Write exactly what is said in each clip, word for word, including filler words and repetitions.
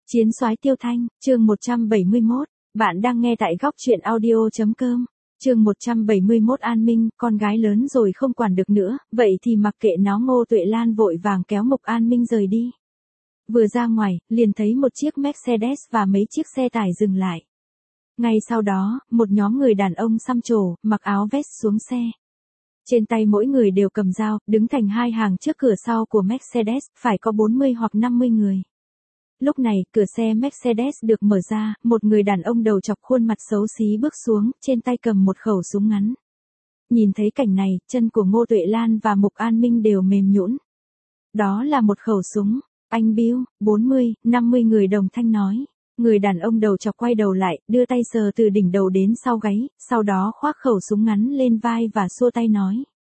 Chiến soái Tiêu Thanh, chương một trăm bảy mươi mốt, bạn đang nghe tại góc truyện audio.com. Chương một trăm bảy mươi mốt An Minh, con gái lớn rồi không quản được nữa, vậy thì mặc kệ nó. Ngô Tuệ Lan vội vàng kéo Mục An Minh rời đi. Vừa ra ngoài, liền thấy một chiếc Mercedes và mấy chiếc xe tải dừng lại. Ngay sau đó, một nhóm người đàn ông xăm trổ, mặc áo vest xuống xe. Trên tay mỗi người đều cầm dao, đứng thành hai hàng trước cửa sau của Mercedes, phải có bốn mươi hoặc năm mươi người. Lúc này, cửa xe Mercedes được mở ra, một người đàn ông đầu chọc khuôn mặt xấu xí bước xuống, trên tay cầm một khẩu súng ngắn. Nhìn thấy cảnh này, chân của Ngô Tuệ Lan và Mục An Minh đều mềm nhũn. Đó là một khẩu súng. Anh Bill, bốn mươi, năm mươi người đồng thanh nói. Người đàn ông đầu chọc quay đầu lại, đưa tay sờ từ đỉnh đầu đến sau gáy, sau đó khoác khẩu súng ngắn lên vai và xua tay nói.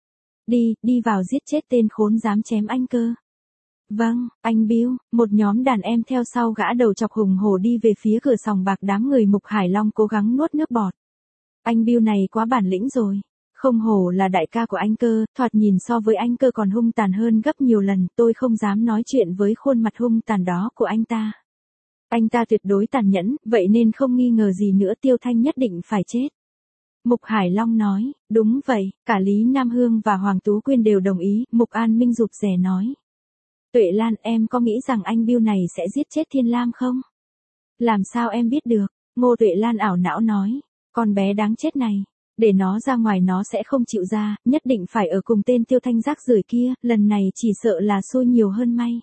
Đi, đi vào giết chết tên khốn dám chém anh cơ. Vâng, anh Bill. Một nhóm đàn em theo sau gã đầu chọc hùng hổ đi về phía cửa sòng bạc. Đám người Mục Hải Long cố gắng nuốt nước bọt. Anh Bill này quá bản lĩnh rồi. Không hổ là đại ca của anh cơ, thoạt nhìn so với anh cơ còn hung tàn hơn gấp nhiều lần. Tôi không dám nói chuyện với khuôn mặt hung tàn đó của anh ta. Anh ta tuyệt đối tàn nhẫn, vậy nên không nghi ngờ gì nữa Tiêu Thanh nhất định phải chết. Mục Hải Long nói, đúng vậy, cả Lý Nam Hương và Hoàng Tú Quyên đều đồng ý. Mục An Minh rụt rè nói. Tuệ Lan, em có nghĩ rằng anh Bill này sẽ giết chết Thiên Lam không? Làm sao em biết được? Ngô Tuệ Lan ảo não nói. Con bé đáng chết này. Để nó ra ngoài nó sẽ không chịu ra, nhất định phải ở cùng tên Tiêu Thanh rác rưởi kia, lần này chỉ sợ là xui nhiều hơn may.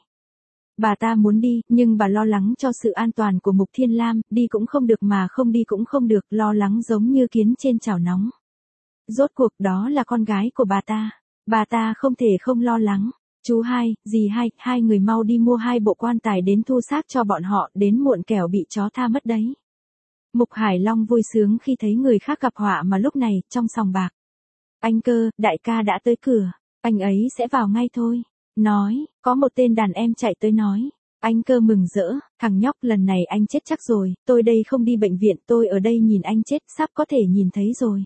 Bà ta muốn đi, nhưng bà lo lắng cho sự an toàn của Mục Thiên Lam, đi cũng không được mà không đi cũng không được, lo lắng giống như kiến trên chảo nóng. Rốt cuộc đó là con gái của bà ta. Bà ta không thể không lo lắng. Chú hai, dì hai, hai người mau đi mua hai bộ quan tài đến thu xác cho bọn họ, đến muộn kẻo bị chó tha mất đấy. Mục Hải Long vui sướng khi thấy người khác gặp họa mà lúc này, trong sòng bạc. Anh cơ, đại ca đã tới cửa, anh ấy sẽ vào ngay thôi. Nói, có một tên đàn em chạy tới nói. Anh cơ mừng rỡ, thằng nhóc lần này anh chết chắc rồi, tôi đây không đi bệnh viện, tôi ở đây nhìn anh chết, sắp có thể nhìn thấy rồi.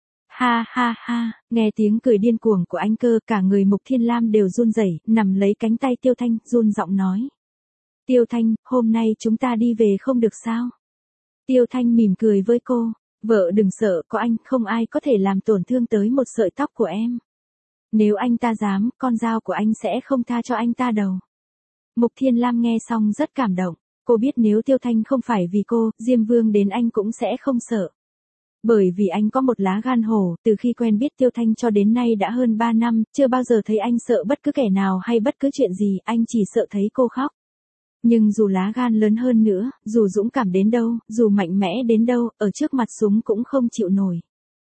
Ha ha ha, nghe tiếng cười điên cuồng của anh cơ, cả người Mục Thiên Lam đều run rẩy, nằm lấy cánh tay Tiêu Thanh, run giọng nói. Tiêu Thanh, hôm nay chúng ta đi về không được sao? Tiêu Thanh mỉm cười với cô, vợ đừng sợ, có anh, không ai có thể làm tổn thương tới một sợi tóc của em. Nếu anh ta dám, con dao của anh sẽ không tha cho anh ta đâu. Mục Thiên Lam nghe xong rất cảm động, cô biết nếu Tiêu Thanh không phải vì cô, Diêm Vương đến anh cũng sẽ không sợ. Bởi vì anh có một lá gan hổ, từ khi quen biết Tiêu Thanh cho đến nay đã hơn ba năm, chưa bao giờ thấy anh sợ bất cứ kẻ nào hay bất cứ chuyện gì, anh chỉ sợ thấy cô khóc. Nhưng dù lá gan lớn hơn nữa, dù dũng cảm đến đâu, dù mạnh mẽ đến đâu, ở trước mặt súng cũng không chịu nổi.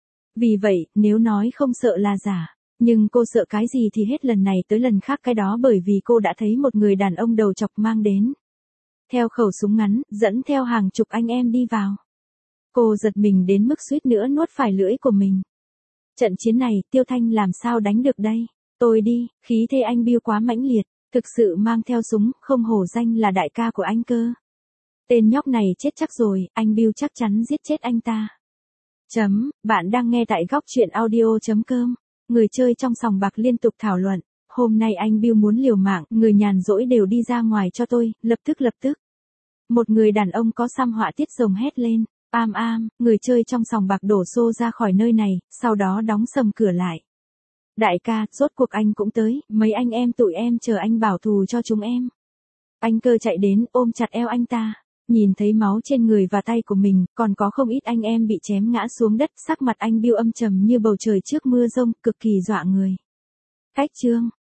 Vì vậy, nếu nói không sợ là giả, nhưng cô sợ cái gì thì hết lần này tới lần khác cái đó bởi vì cô đã thấy một người đàn ông đầu chọc mang đến. Theo khẩu súng ngắn, dẫn theo hàng chục anh em đi vào. Cô giật mình đến mức suýt nữa nuốt phải lưỡi của mình. Trận chiến này, Tiêu Thanh làm sao đánh được đây? Tôi đi, khí thế anh Bill quá mãnh liệt, thực sự mang theo súng, không hổ danh là đại ca của anh cơ. Tên nhóc này chết chắc rồi, anh Bill chắc chắn giết chết anh ta. Chấm, bạn đang nghe tại góc truyện audio.com. Người chơi trong sòng bạc liên tục thảo luận. Hôm nay anh Bill muốn liều mạng, người nhàn rỗi đều đi ra ngoài cho tôi, lập tức lập tức. Một người đàn ông có xăm họa tiết rồng hét lên. Am am, người chơi trong sòng bạc đổ xô ra khỏi nơi này, sau đó đóng sầm cửa lại. Đại ca, rốt cuộc anh cũng tới, mấy anh em tụi em chờ anh bảo thù cho chúng em. Anh cơ chạy đến, ôm chặt eo anh ta. Nhìn thấy máu trên người và tay của mình, còn có không ít anh em bị chém ngã xuống đất, sắc mặt anh Bill âm trầm như bầu trời trước mưa rông, cực kỳ dọa người. Cách chương,